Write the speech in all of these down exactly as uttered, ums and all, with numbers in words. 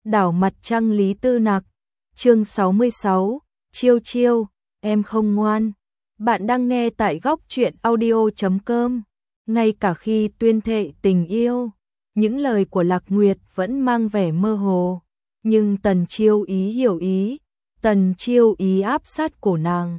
Đảo mặt trăng Lý Tư Nặc, chương sáu mươi sáu, chiêu chiêu, em không ngoan. Bạn đang nghe tại góc truyện audio chấm com. Ngay cả khi tuyên thệ tình yêu, những lời của Lạc Nguyệt vẫn mang vẻ mơ hồ, nhưng Tần Chiêu Ý hiểu ý, Tần Chiêu Ý áp sát cổ nàng,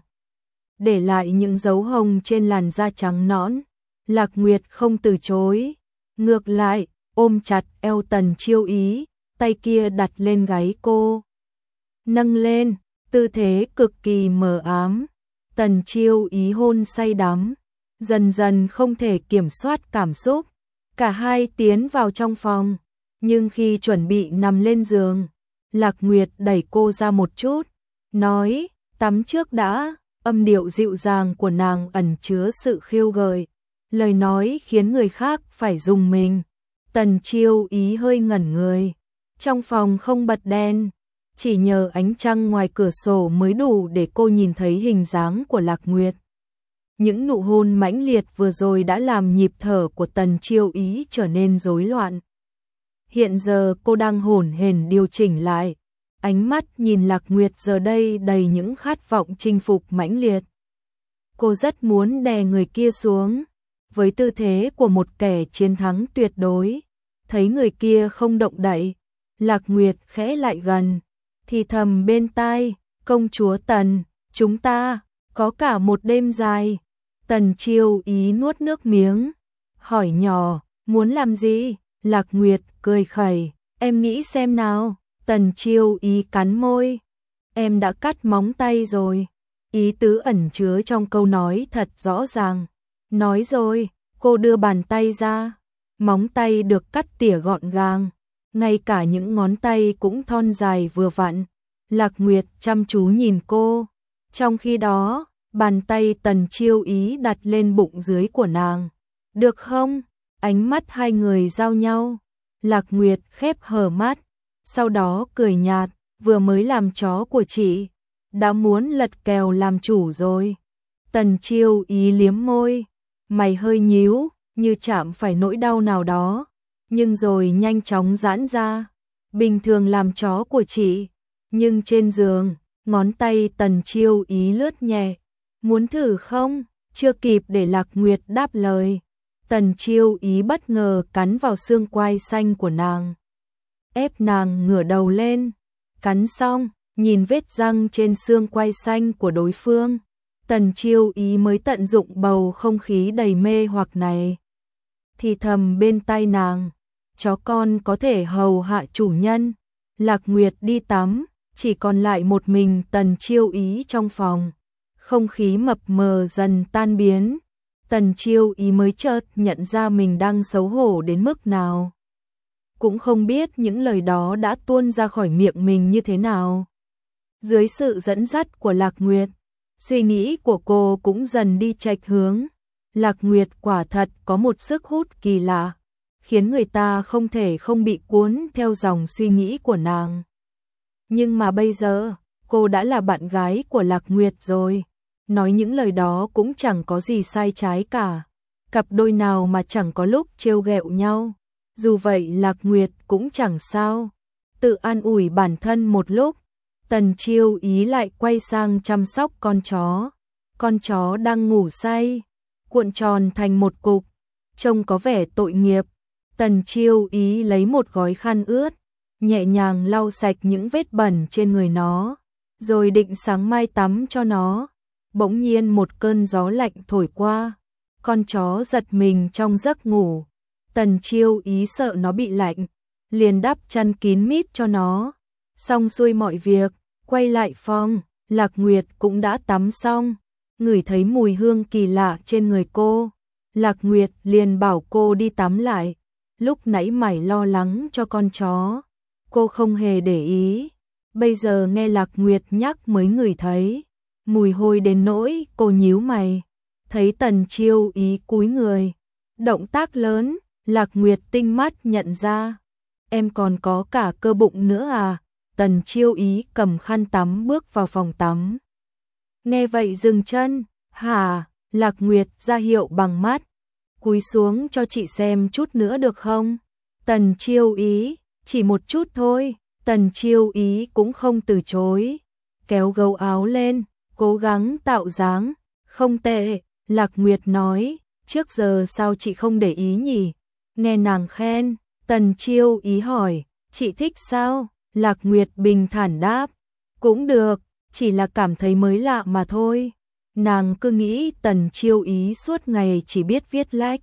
để lại những dấu hồng trên làn da trắng nõn. Lạc Nguyệt không từ chối, ngược lại, ôm chặt eo Tần Chiêu Ý, tay kia đặt lên gáy cô. Nâng lên, tư thế cực kỳ mờ ám. Tần Chiêu Ý hôn say đắm, dần dần không thể kiểm soát cảm xúc. Cả hai tiến vào trong phòng, nhưng khi chuẩn bị nằm lên giường, Lạc Nguyệt đẩy cô ra một chút, nói, tắm trước đã. Âm điệu dịu dàng của nàng ẩn chứa sự khiêu gợi, lời nói khiến người khác phải rùng mình. Tần Chiêu Ý hơi ngẩn người. Trong phòng không bật đèn, chỉ nhờ ánh trăng ngoài cửa sổ mới đủ để cô nhìn thấy hình dáng của Lạc Nguyệt. Những nụ hôn mãnh liệt vừa rồi đã làm nhịp thở của Tần Chiêu Ý trở nên rối loạn. Hiện giờ cô đang hổn hển điều chỉnh lại, ánh mắt nhìn Lạc Nguyệt giờ đây đầy những khát vọng chinh phục mãnh liệt. Cô rất muốn đè người kia xuống, với tư thế của một kẻ chiến thắng tuyệt đối. Thấy người kia không động đậy, Lạc Nguyệt khẽ lại gần, thì thầm bên tai, công chúa Tần, chúng ta có cả một đêm dài. Tần Chiêu Ý nuốt nước miếng, hỏi nhỏ, muốn làm gì? Lạc Nguyệt cười khẩy, em nghĩ xem nào. Tần Chiêu Ý cắn môi, em đã cắt móng tay rồi. Ý tứ ẩn chứa trong câu nói thật rõ ràng. Nói rồi, cô đưa bàn tay ra, móng tay được cắt tỉa gọn gàng, ngay cả những ngón tay cũng thon dài vừa vặn. Lạc Nguyệt chăm chú nhìn cô, trong khi đó, bàn tay Tần Chiêu Ý đặt lên bụng dưới của nàng. Được không? Ánh mắt hai người giao nhau. Lạc Nguyệt khép hờ mắt, sau đó cười nhạt, vừa mới làm chó của chị, đã muốn lật kèo làm chủ rồi. Tần Chiêu Ý liếm môi, mày hơi nhíu, như chạm phải nỗi đau nào đó, nhưng rồi nhanh chóng giãn ra. Bình thường làm chó của chị, nhưng trên giường, ngón tay Tần Chiêu Ý lướt nhẹ. Muốn thử không? Chưa kịp để Lạc Nguyệt đáp lời, Tần Chiêu Ý bất ngờ cắn vào xương quai xanh của nàng, ép nàng ngửa đầu lên. Cắn xong, nhìn vết răng trên xương quai xanh của đối phương, Tần Chiêu Ý mới tận dụng bầu không khí đầy mê hoặc này, thì thầm bên tai nàng, chó con có thể hầu hạ chủ nhân. Lạc Nguyệt đi tắm, chỉ còn lại một mình Tần Chiêu Ý trong phòng. Không khí mập mờ dần tan biến, Tần Chiêu Ý mới chợt nhận ra mình đang xấu hổ đến mức nào. Cũng không biết những lời đó đã tuôn ra khỏi miệng mình như thế nào. Dưới sự dẫn dắt của Lạc Nguyệt, suy nghĩ của cô cũng dần đi chệch hướng. Lạc Nguyệt quả thật có một sức hút kỳ lạ, khiến người ta không thể không bị cuốn theo dòng suy nghĩ của nàng. Nhưng mà bây giờ, cô đã là bạn gái của Lạc Nguyệt rồi. Nói những lời đó cũng chẳng có gì sai trái cả. Cặp đôi nào mà chẳng có lúc trêu ghẹo nhau. Dù vậy Lạc Nguyệt cũng chẳng sao. Tự an ủi bản thân một lúc, Tần Chiêu Ý lại quay sang chăm sóc con chó. Con chó đang ngủ say, cuộn tròn thành một cục, trông có vẻ tội nghiệp. Tần Chiêu Ý lấy một gói khăn ướt, nhẹ nhàng lau sạch những vết bẩn trên người nó, rồi định sáng mai tắm cho nó. Bỗng nhiên một cơn gió lạnh thổi qua, con chó giật mình trong giấc ngủ. Tần Chiêu Ý sợ nó bị lạnh, liền đắp chăn kín mít cho nó. Xong xuôi mọi việc, quay lại phòng, Lạc Nguyệt cũng đã tắm xong, ngửi thấy mùi hương kỳ lạ trên người cô. Lạc Nguyệt liền bảo cô đi tắm lại. Lúc nãy mải lo lắng cho con chó, cô không hề để ý. Bây giờ nghe Lạc Nguyệt nhắc mới ngửi thấy mùi hôi đến nỗi cô nhíu mày. Thấy Tần Chiêu Ý cúi người, động tác lớn, Lạc Nguyệt tinh mắt nhận ra. Em còn có cả cơ bụng nữa à? Tần Chiêu Ý cầm khăn tắm bước vào phòng tắm. Nghe vậy dừng chân, hả? Lạc Nguyệt ra hiệu bằng mắt. Cúi xuống cho chị xem chút nữa được không? Tần Chiêu Ý, chỉ một chút thôi. Tần Chiêu Ý cũng không từ chối, kéo gấu áo lên, cố gắng tạo dáng, không tệ, Lạc Nguyệt nói, trước giờ sao chị không để ý nhỉ? Nghe nàng khen, Tần Chiêu Ý hỏi, chị thích sao? Lạc Nguyệt bình thản đáp, cũng được, chỉ là cảm thấy mới lạ mà thôi. Nàng cứ nghĩ Tần Chiêu Ý suốt ngày chỉ biết viết lách,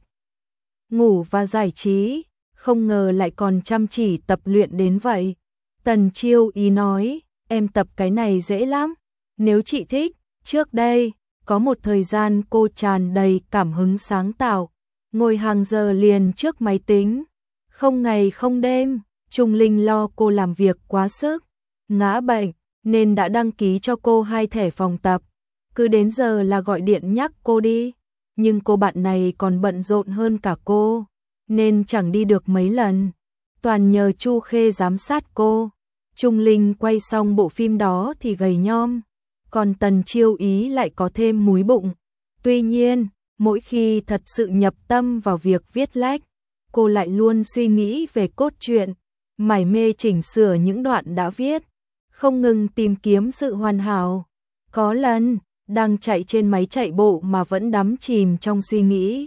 ngủ và giải trí, không ngờ lại còn chăm chỉ tập luyện đến vậy. Tần Chiêu Ý nói, em tập cái này dễ lắm, nếu chị thích. Trước đây, có một thời gian cô tràn đầy cảm hứng sáng tạo, ngồi hàng giờ liền trước máy tính, không ngày không đêm. Trung Linh lo cô làm việc quá sức, ngã bệnh, nên đã đăng ký cho cô hai thẻ phòng tập, cứ đến giờ là gọi điện nhắc cô đi. Nhưng cô bạn này còn bận rộn hơn cả cô, nên chẳng đi được mấy lần, toàn nhờ Chu Khê giám sát cô. Trung Linh quay xong bộ phim đó thì gầy nhom, còn Tần Chiêu Ý lại có thêm múi bụng. Tuy nhiên, mỗi khi thật sự nhập tâm vào việc viết lách, cô lại luôn suy nghĩ về cốt truyện, mải mê chỉnh sửa những đoạn đã viết, không ngừng tìm kiếm sự hoàn hảo. Có lần, đang chạy trên máy chạy bộ mà vẫn đắm chìm trong suy nghĩ,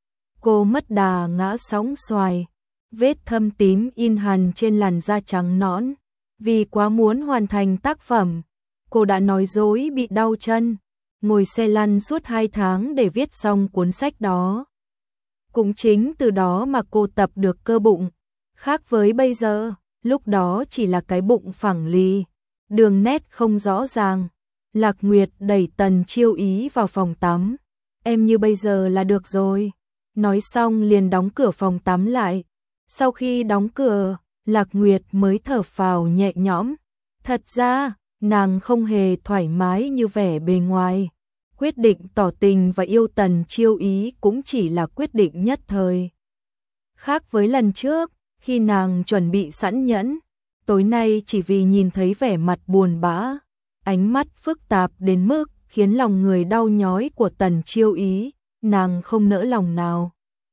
cô mất đà ngã sóng xoài, vết thâm tím in hằn trên làn da trắng nõn. Vì quá muốn hoàn thành tác phẩm, cô đã nói dối bị đau chân, ngồi xe lăn suốt hai tháng để viết xong cuốn sách đó. Cũng chính từ đó mà cô tập được cơ bụng, khác với bây giờ, lúc đó chỉ là cái bụng phẳng lì, đường nét không rõ ràng. Lạc Nguyệt đẩy Tần Chiêu Ý vào phòng tắm, em như bây giờ là được rồi. Nói xong liền đóng cửa phòng tắm lại. Sau khi đóng cửa, Lạc Nguyệt mới thở phào nhẹ nhõm. Thật ra, nàng không hề thoải mái như vẻ bề ngoài. Quyết định tỏ tình và yêu Tần Chiêu Ý cũng chỉ là quyết định nhất thời. Khác với lần trước, khi nàng chuẩn bị sẵn nhẫn, tối nay chỉ vì nhìn thấy vẻ mặt buồn bã, ánh mắt phức tạp đến mức khiến lòng người đau nhói của Tần Chiêu Ý, nàng không nỡ lòng nào.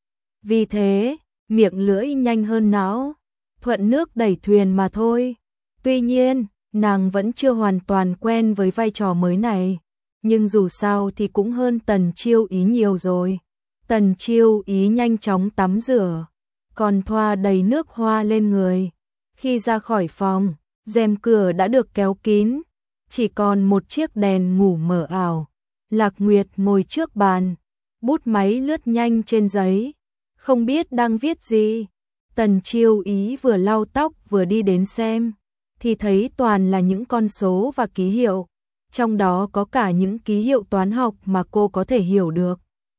Vì thế, miệng lưỡi nhanh hơn não, thuận nước đẩy thuyền mà thôi. Tuy nhiên, nàng vẫn chưa hoàn toàn quen với vai trò mới này, nhưng dù sao thì cũng hơn Tần Chiêu Ý nhiều rồi. Tần Chiêu Ý nhanh chóng tắm rửa, còn thoa đầy nước hoa lên người. Khi ra khỏi phòng, rèm cửa đã được kéo kín, chỉ còn một chiếc đèn ngủ mờ ảo. Lạc Nguyệt ngồi trước bàn, bút máy lướt nhanh trên giấy, không biết đang viết gì. Tần Chiêu Ý vừa lau tóc vừa đi đến xem, thì thấy toàn là những con số và ký hiệu, trong đó có cả những ký hiệu toán học mà cô có thể hiểu được.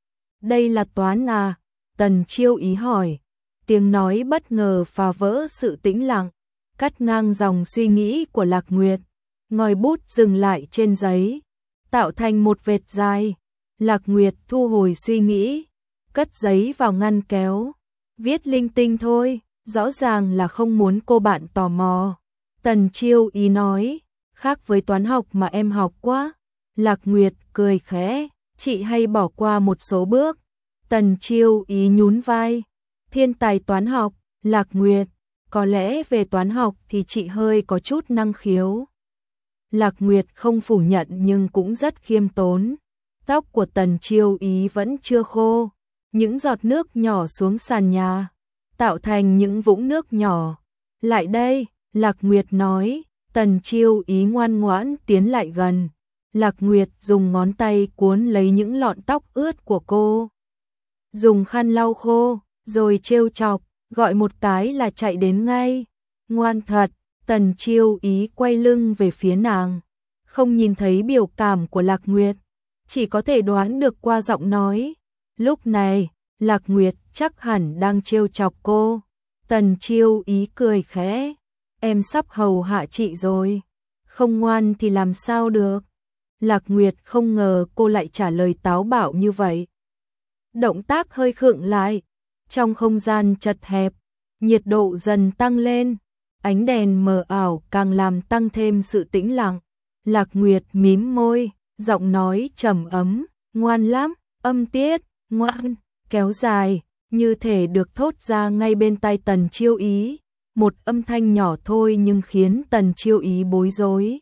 Đây là toán à? Tần Chiêu Ý hỏi. Tiếng nói bất ngờ phá vỡ sự tĩnh lặng, cắt ngang dòng suy nghĩ của Lạc Nguyệt. Ngòi bút dừng lại trên giấy, tạo thành một vệt dài. Lạc Nguyệt thu hồi suy nghĩ, cất giấy vào ngăn kéo, viết linh tinh thôi, rõ ràng là không muốn cô bạn tò mò. Tần Chiêu Ý nói, khác với toán học mà em học quá. Lạc Nguyệt cười khẽ, chị hay bỏ qua một số bước. Tần Chiêu Ý nhún vai, thiên tài toán học. Lạc Nguyệt, có lẽ về toán học thì chị hơi có chút năng khiếu. Lạc Nguyệt không phủ nhận nhưng cũng rất khiêm tốn. Tóc của Tần Chiêu Ý vẫn chưa khô, những giọt nước nhỏ xuống sàn nhà, tạo thành những vũng nước nhỏ. Lại đây, Lạc Nguyệt nói. Tần Chiêu Ý ngoan ngoãn tiến lại gần. Lạc Nguyệt dùng ngón tay cuốn lấy những lọn tóc ướt của cô, dùng khăn lau khô, rồi trêu chọc, gọi một cái là chạy đến ngay. Ngoan thật. Tần Chiêu Ý quay lưng về phía nàng, không nhìn thấy biểu cảm của Lạc Nguyệt, chỉ có thể đoán được qua giọng nói. Lúc này, Lạc Nguyệt chắc hẳn đang trêu chọc cô. Tần Chiêu Ý cười khẽ, em sắp hầu hạ chị rồi, không ngoan thì làm sao được. Lạc Nguyệt không ngờ cô lại trả lời táo bạo như vậy. Động tác hơi khựng lại, trong không gian chật hẹp, nhiệt độ dần tăng lên. Ánh đèn mờ ảo càng làm tăng thêm sự tĩnh lặng. Lạc Nguyệt mím môi, giọng nói trầm ấm, ngoan lắm, âm tiết, ngoan, kéo dài, như thể được thốt ra ngay bên tai Tần Chiêu Ý. một âm thanh nhỏ thôi nhưng khiến Tần Chiêu Ý bối rối.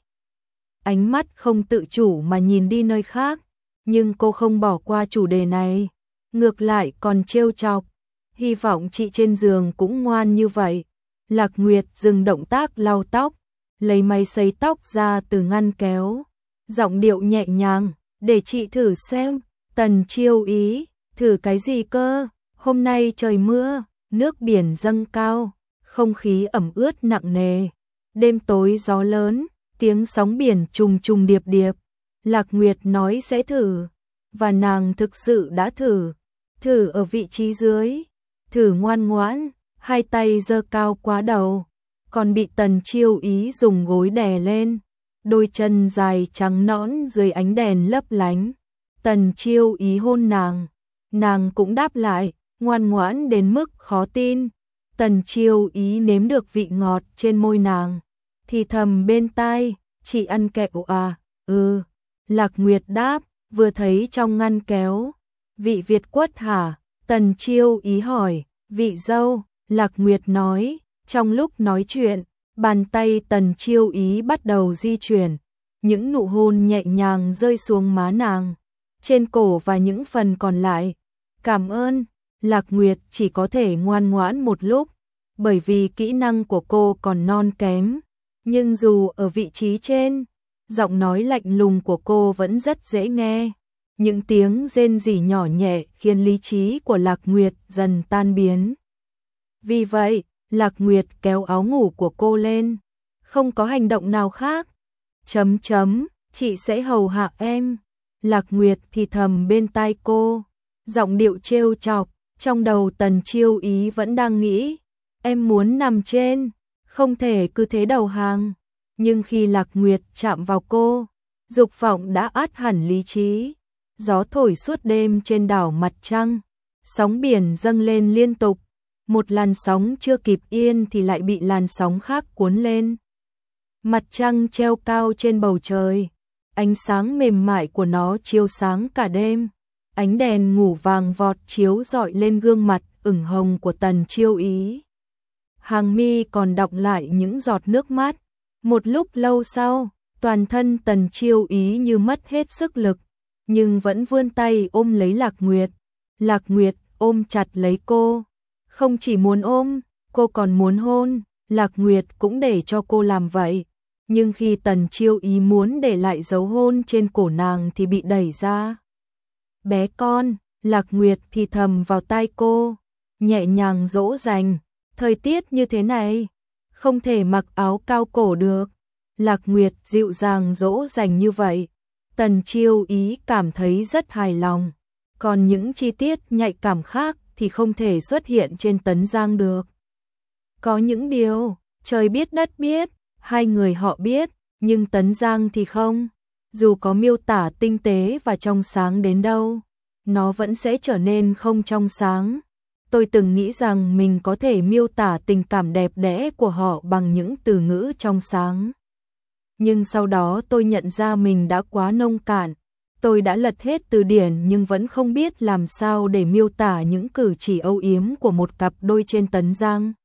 Ánh mắt không tự chủ mà nhìn đi nơi khác, nhưng cô không bỏ qua chủ đề này, ngược lại còn trêu chọc. Hy vọng chị trên giường cũng ngoan như vậy. Lạc Nguyệt dừng động tác lau tóc, lấy máy sấy tóc ra từ ngăn kéo, giọng điệu nhẹ nhàng, để chị thử xem. Tần Chiêu Ý, thử cái gì cơ? Hôm nay trời mưa, nước biển dâng cao, không khí ẩm ướt nặng nề. Đêm tối gió lớn, tiếng sóng biển trùng trùng điệp điệp. Lạc Nguyệt nói sẽ thử, và nàng thực sự đã thử. Thử ở vị trí dưới, thử ngoan ngoãn, hai tay giơ cao quá đầu, còn bị Tần Chiêu Ý dùng gối đè lên, đôi chân dài trắng nõn dưới ánh đèn lấp lánh. Tần Chiêu Ý hôn nàng, nàng cũng đáp lại, ngoan ngoãn đến mức khó tin. Tần Chiêu Ý nếm được vị ngọt trên môi nàng, thì thầm bên tai, chị ăn kẹo à? Ừ. Lạc Nguyệt đáp, vừa thấy trong ngăn kéo. Vị Việt quất hả? Tần Chiêu Ý hỏi. Vị dâu, Lạc Nguyệt nói. Trong lúc nói chuyện, bàn tay Tần Chiêu Ý bắt đầu di chuyển, những nụ hôn nhẹ nhàng rơi xuống má nàng, trên cổ và những phần còn lại. Cảm ơn. Lạc Nguyệt chỉ có thể ngoan ngoãn một lúc, bởi vì kỹ năng của cô còn non kém, nhưng dù ở vị trí trên, giọng nói lạnh lùng của cô vẫn rất dễ nghe. Những tiếng rên rỉ nhỏ nhẹ khiến lý trí của Lạc Nguyệt dần tan biến. Vì vậy, Lạc Nguyệt kéo áo ngủ của cô lên, không có hành động nào khác. Chấm chấm, chị sẽ hầu hạ em. Lạc Nguyệt thì thầm bên tai cô, giọng điệu trêu chọc. Trong đầu Tần Chiêu Ý vẫn đang nghĩ, em muốn nằm trên, không thể cứ thế đầu hàng. Nhưng khi Lạc Nguyệt chạm vào cô, dục vọng đã át hẳn lý trí. Gió thổi suốt đêm trên đảo Mặt Trăng, sóng biển dâng lên liên tục. Một làn sóng chưa kịp yên thì lại bị làn sóng khác cuốn lên. Mặt trăng treo cao trên bầu trời, ánh sáng mềm mại của nó chiếu sáng cả đêm. Ánh đèn ngủ vàng vọt chiếu rọi lên gương mặt ửng hồng của Tần Chiêu Ý. Hàng mi còn đọng lại những giọt nước mắt. Một lúc lâu sau, toàn thân Tần Chiêu Ý như mất hết sức lực, nhưng vẫn vươn tay ôm lấy Lạc Nguyệt. Lạc Nguyệt ôm chặt lấy cô, không chỉ muốn ôm, cô còn muốn hôn. Lạc Nguyệt cũng để cho cô làm vậy, nhưng khi Tần Chiêu Ý muốn để lại dấu hôn trên cổ nàng thì bị đẩy ra. Bé con, Lạc Nguyệt thì thầm vào tai cô, nhẹ nhàng dỗ dành. Thời tiết như thế này, không thể mặc áo cao cổ được. Lạc Nguyệt dịu dàng dỗ dành như vậy, Tần Chiêu Ý cảm thấy rất hài lòng. Còn những chi tiết nhạy cảm khác thì không thể xuất hiện trên Tấn Giang được. Có những điều, trời biết đất biết, hai người họ biết, nhưng Tấn Giang thì không. Dù có miêu tả tinh tế và trong sáng đến đâu, nó vẫn sẽ trở nên không trong sáng. Tôi từng nghĩ rằng mình có thể miêu tả tình cảm đẹp đẽ của họ bằng những từ ngữ trong sáng. Nhưng sau đó tôi nhận ra mình đã quá nông cạn. Tôi đã lật hết từ điển nhưng vẫn không biết làm sao để miêu tả những cử chỉ âu yếm của một cặp đôi trên Tấn Giang.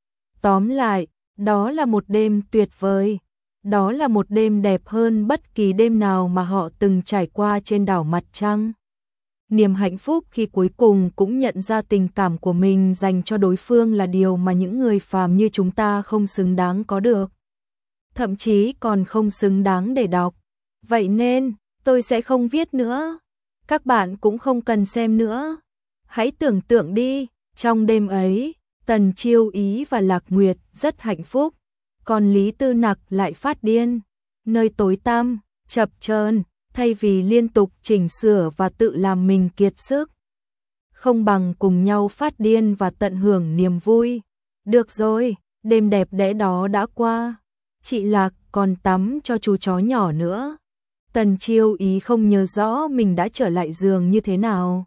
Tóm lại, đó là một đêm tuyệt vời. Đó là một đêm đẹp hơn bất kỳ đêm nào mà họ từng trải qua trên đảo Mặt Trăng. Niềm hạnh phúc khi cuối cùng cũng nhận ra tình cảm của mình dành cho đối phương là điều mà những người phàm như chúng ta không xứng đáng có được. Thậm chí còn không xứng đáng để đọc. Vậy nên, tôi sẽ không viết nữa. Các bạn cũng không cần xem nữa. Hãy tưởng tượng đi, trong đêm ấy, Tần Chiêu Ý và Lạc Nguyệt rất hạnh phúc, còn Lý Tư Nặc lại phát điên. Nơi tối tăm, chập chờn, thay vì liên tục chỉnh sửa và tự làm mình kiệt sức, không bằng cùng nhau phát điên và tận hưởng niềm vui. Được rồi, đêm đẹp đẽ đó đã qua. Chị Lạc còn tắm cho chú chó nhỏ nữa. Tần Chiêu Ý không nhớ rõ mình đã trở lại giường như thế nào.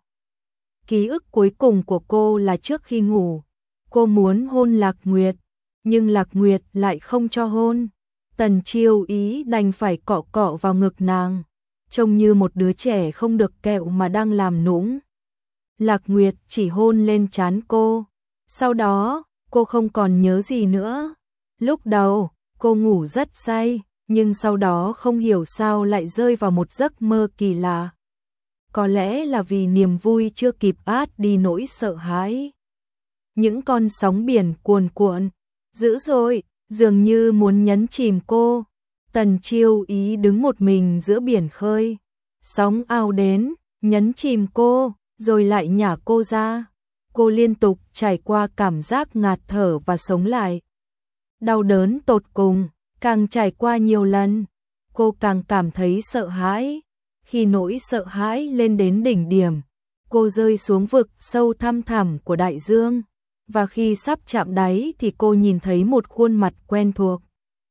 Ký ức cuối cùng của cô là trước khi ngủ, cô muốn hôn Lạc Nguyệt, nhưng Lạc Nguyệt lại không cho hôn. Tần Chiêu Ý đành phải cọ cọ vào ngực nàng, trông như một đứa trẻ không được kẹo mà đang làm nũng. Lạc Nguyệt chỉ hôn lên trán cô, sau đó cô không còn nhớ gì nữa. Lúc đầu, cô ngủ rất say, nhưng sau đó không hiểu sao lại rơi vào một giấc mơ kỳ lạ. Có lẽ là vì niềm vui chưa kịp át đi nỗi sợ hãi. Những con sóng biển cuồn cuộn, dữ dội, dường như muốn nhấn chìm cô. Tần Chiêu Ý đứng một mình giữa biển khơi. Sóng ao đến, nhấn chìm cô, rồi lại nhả cô ra. Cô liên tục trải qua cảm giác ngạt thở và sống lại. Đau đớn tột cùng, càng trải qua nhiều lần, cô càng cảm thấy sợ hãi. Khi nỗi sợ hãi lên đến đỉnh điểm, cô rơi xuống vực sâu thăm thẳm của đại dương. Và khi sắp chạm đáy thì cô nhìn thấy một khuôn mặt quen thuộc.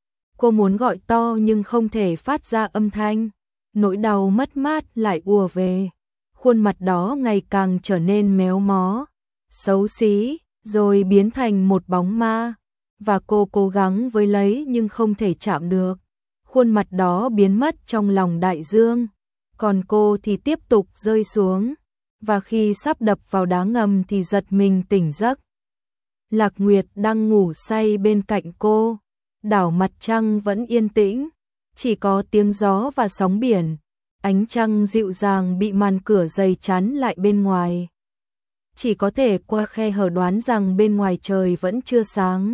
Cô muốn gọi to nhưng không thể phát ra âm thanh. Nỗi đau mất mát lại ùa về. Khuôn mặt đó ngày càng trở nên méo mó, xấu xí, rồi biến thành một bóng ma. Và cô cố gắng với lấy nhưng không thể chạm được. Khuôn mặt đó biến mất trong lòng đại dương. Còn cô thì tiếp tục rơi xuống. Và khi sắp đập vào đá ngầm thì giật mình tỉnh giấc. Lạc Nguyệt đang ngủ say bên cạnh cô. Đảo mặt trăng vẫn yên tĩnh, chỉ có tiếng gió và sóng biển. Ánh trăng dịu dàng bị màn cửa dày chắn lại bên ngoài. Chỉ có thể qua khe hở đoán rằng bên ngoài trời vẫn chưa sáng.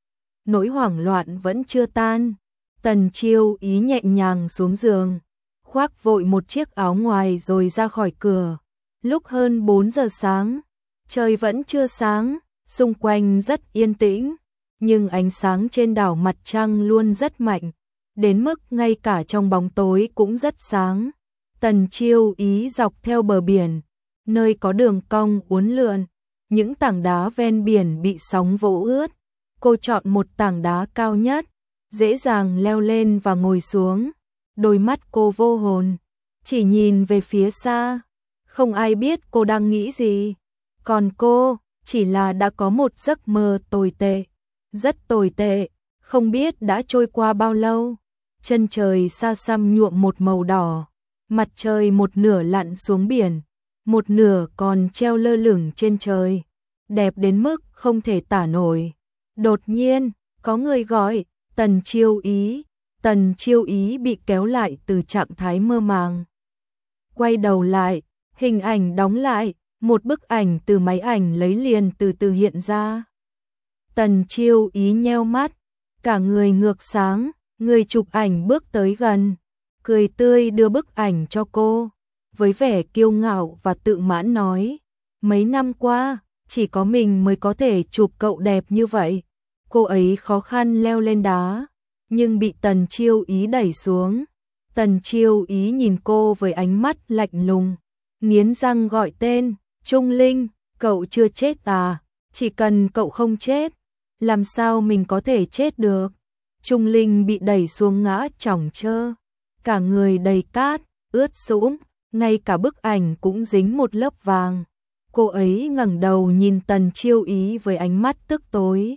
Nỗi hoảng loạn vẫn chưa tan. Tần Chiêu Ý nhẹ nhàng xuống giường, khoác vội một chiếc áo ngoài rồi ra khỏi cửa. Lúc hơn bốn giờ sáng, trời vẫn chưa sáng, xung quanh rất yên tĩnh. Nhưng ánh sáng trên đảo mặt trăng luôn rất mạnh, đến mức ngay cả trong bóng tối cũng rất sáng. Tần Chiêu Ý dọc theo bờ biển, nơi có đường cong uốn lượn, những tảng đá ven biển bị sóng vỗ ướt. Cô chọn một tảng đá cao nhất, dễ dàng leo lên và ngồi xuống. Đôi mắt cô vô hồn, chỉ nhìn về phía xa. Không ai biết cô đang nghĩ gì. Còn cô, chỉ là đã có một giấc mơ tồi tệ. Rất tồi tệ, không biết đã trôi qua bao lâu. Chân trời xa xăm nhuộm một màu đỏ. Mặt trời một nửa lặn xuống biển, một nửa còn treo lơ lửng trên trời. Đẹp đến mức không thể tả nổi. Đột nhiên, có người gọi, Tần Chiêu Ý. Tần Chiêu Ý bị kéo lại từ trạng thái mơ màng. Quay đầu lại, hình ảnh đóng lại, một bức ảnh từ máy ảnh lấy liền từ từ hiện ra. Tần Chiêu Ý nheo mắt, cả người ngược sáng, người chụp ảnh bước tới gần, cười tươi đưa bức ảnh cho cô, với vẻ kiêu ngạo và tự mãn nói, mấy năm qua, chỉ có mình mới có thể chụp cậu đẹp như vậy. Cô ấy khó khăn leo lên đá, nhưng bị Tần Chiêu Ý đẩy xuống. Tần Chiêu Ý nhìn cô với ánh mắt lạnh lùng, nghiến răng gọi tên, Trung Linh, cậu chưa chết à? Chỉ cần cậu không chết, làm sao mình có thể chết được? Trung Linh bị đẩy xuống ngã chỏng trơ, cả người đầy cát, ướt sũng, ngay cả bức ảnh cũng dính một lớp vàng. Cô ấy ngẩng đầu nhìn Tần Chiêu Ý với ánh mắt tức tối.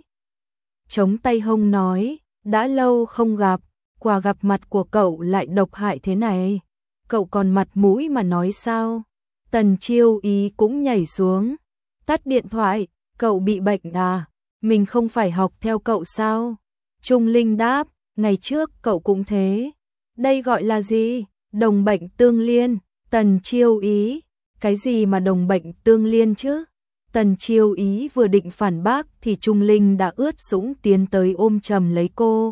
Chống tay hông nói, đã lâu không gặp, quả gặp mặt của cậu lại độc hại thế này. Cậu còn mặt mũi mà nói sao? Tần Chiêu Ý cũng nhảy xuống, tắt điện thoại, cậu bị bệnh à? Mình không phải học theo cậu sao? Trung Linh đáp, ngày trước cậu cũng thế. Đây gọi là gì? Đồng bệnh tương liên. Tần Chiêu Ý, cái gì mà đồng bệnh tương liên chứ? Tần Chiêu Ý vừa định phản bác thì Trung Linh đã ướt sũng tiến tới ôm chầm lấy cô.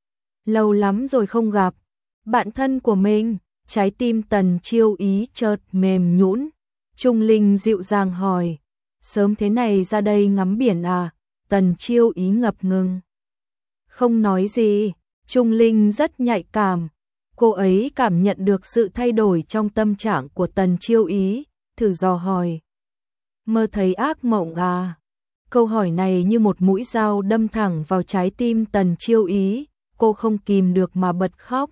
Lâu lắm rồi không gặp, bạn thân của mình. Trái tim Tần Chiêu Ý chợt mềm nhũn. Trung Linh dịu dàng hỏi, sớm thế này ra đây ngắm biển à? Tần Chiêu Ý ngập ngừng, không nói gì. Trung Linh rất nhạy cảm, cô ấy cảm nhận được sự thay đổi trong tâm trạng của Tần Chiêu Ý, thử dò hỏi, mơ thấy ác mộng à? Câu hỏi này như một mũi dao đâm thẳng vào trái tim Tần Chiêu Ý, cô không kìm được mà bật khóc.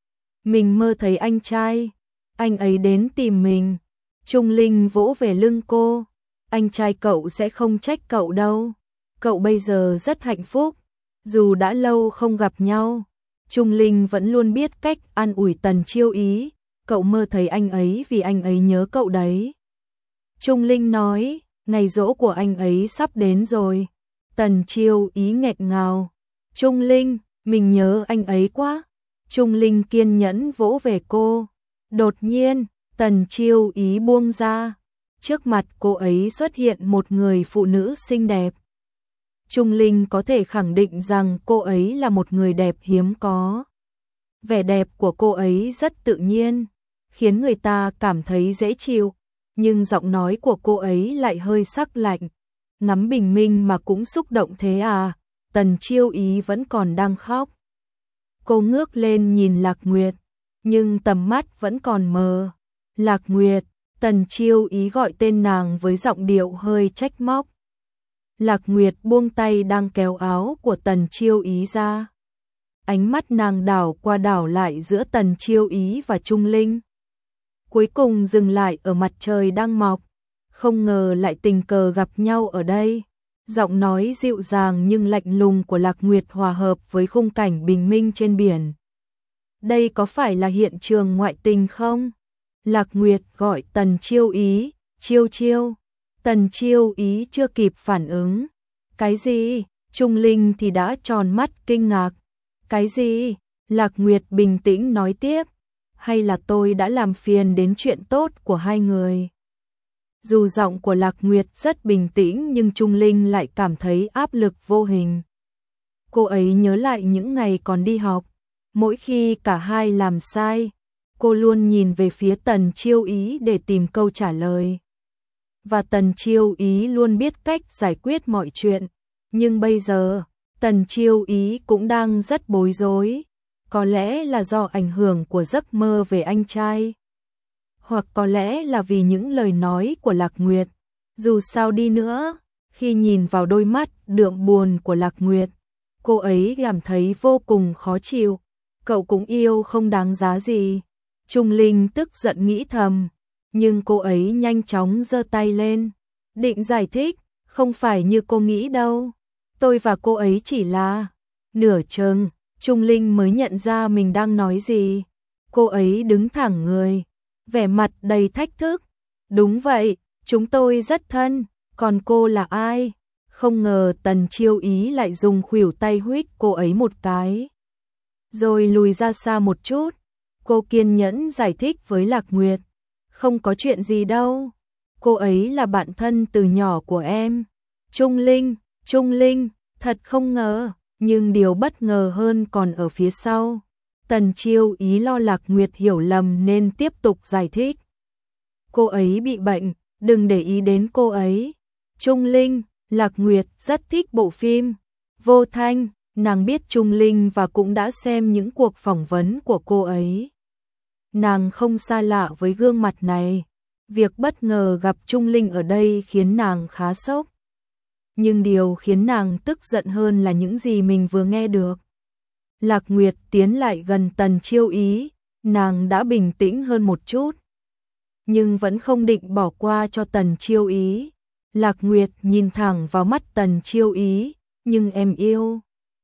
Mình mơ thấy anh trai, anh ấy đến tìm mình. Trung Linh vỗ về lưng cô, anh trai cậu sẽ không trách cậu đâu. Cậu bây giờ rất hạnh phúc, dù đã lâu không gặp nhau. Trung Linh vẫn luôn biết cách an ủi Tần Chiêu Ý, cậu mơ thấy anh ấy vì anh ấy nhớ cậu đấy. Trung Linh nói, ngày giỗ của anh ấy sắp đến rồi. Tần Chiêu Ý nghẹn ngào. Trung Linh, mình nhớ anh ấy quá. Trung Linh kiên nhẫn vỗ về cô. Đột nhiên, Tần Chiêu Ý buông ra. Trước mặt cô ấy xuất hiện một người phụ nữ xinh đẹp. Trung Linh có thể khẳng định rằng cô ấy là một người đẹp hiếm có. Vẻ đẹp của cô ấy rất tự nhiên, khiến người ta cảm thấy dễ chịu, nhưng giọng nói của cô ấy lại hơi sắc lạnh. Ngắm bình minh mà cũng xúc động thế à? Tần Chiêu Ý vẫn còn đang khóc. Cô ngước lên nhìn Lạc Nguyệt, nhưng tầm mắt vẫn còn mờ. Lạc Nguyệt, Tần Chiêu Ý gọi tên nàng với giọng điệu hơi trách móc. Lạc Nguyệt buông tay đang kéo áo của Tần Chiêu Ý ra. Ánh mắt nàng đảo qua đảo lại giữa Tần Chiêu Ý và Trung Linh. Cuối cùng dừng lại ở mặt trời đang mọc. Không ngờ lại tình cờ gặp nhau ở đây. Giọng nói dịu dàng nhưng lạnh lùng của Lạc Nguyệt hòa hợp với khung cảnh bình minh trên biển. Đây có phải là hiện trường ngoại tình không? Lạc Nguyệt gọi Tần Chiêu Ý, Chiêu Chiêu. Tần Chiêu Ý chưa kịp phản ứng. Cái gì? Trung Linh thì đã tròn mắt kinh ngạc. Cái gì? Lạc Nguyệt bình tĩnh nói tiếp. Hay là tôi đã làm phiền đến chuyện tốt của hai người? Dù giọng của Lạc Nguyệt rất bình tĩnh nhưng Trung Linh lại cảm thấy áp lực vô hình. Cô ấy nhớ lại những ngày còn đi học. Mỗi khi cả hai làm sai, cô luôn nhìn về phía Tần Chiêu Ý để tìm câu trả lời. Và Tần Chiêu Ý luôn biết cách giải quyết mọi chuyện. Nhưng bây giờ, Tần Chiêu Ý cũng đang rất bối rối. Có lẽ là do ảnh hưởng của giấc mơ về anh trai. Hoặc có lẽ là vì những lời nói của Lạc Nguyệt. Dù sao đi nữa, khi nhìn vào đôi mắt đượm buồn của Lạc Nguyệt, cô ấy cảm thấy vô cùng khó chịu. Cậu cũng yêu không đáng giá gì. Trung Linh tức giận nghĩ thầm. Nhưng cô ấy nhanh chóng giơ tay lên. Định giải thích, không phải như cô nghĩ đâu. Tôi và cô ấy chỉ là... Nửa chừng, Trung Linh mới nhận ra mình đang nói gì. Cô ấy đứng thẳng người, vẻ mặt đầy thách thức. Đúng vậy, chúng tôi rất thân, còn cô là ai? Không ngờ Tần Chiêu Ý lại dùng khuỷu tay huých cô ấy một cái. Rồi lùi ra xa một chút. Cô kiên nhẫn giải thích với Lạc Nguyệt. Không có chuyện gì đâu. Cô ấy là bạn thân từ nhỏ của em. Trung Linh, Trung Linh, thật không ngờ. Nhưng điều bất ngờ hơn còn ở phía sau. Tần Chiêu Ý lo Lạc Nguyệt hiểu lầm nên tiếp tục giải thích. Cô ấy bị bệnh, đừng để ý đến cô ấy. Trung Linh, Lạc Nguyệt rất thích bộ phim Vô Thanh, nàng biết Trung Linh và cũng đã xem những cuộc phỏng vấn của cô ấy. Nàng không xa lạ với gương mặt này. Việc bất ngờ gặp Trung Linh ở đây khiến nàng khá sốc. Nhưng điều khiến nàng tức giận hơn là những gì mình vừa nghe được. Lạc Nguyệt tiến lại gần Tần Chiêu Ý, nàng đã bình tĩnh hơn một chút. Nhưng vẫn không định bỏ qua cho Tần Chiêu Ý. Lạc Nguyệt nhìn thẳng vào mắt Tần Chiêu Ý, nhưng em yêu.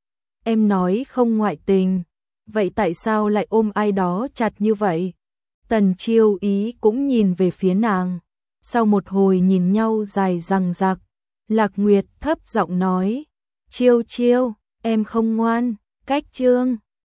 Em nói không ngoại tình, vậy tại sao lại ôm ai đó chặt như vậy? Tần Chiêu Ý cũng nhìn về phía nàng. Sau một hồi nhìn nhau dài dằng dặc, Lạc Nguyệt thấp giọng nói, Chiêu Chiêu, em không ngoan, cách chương.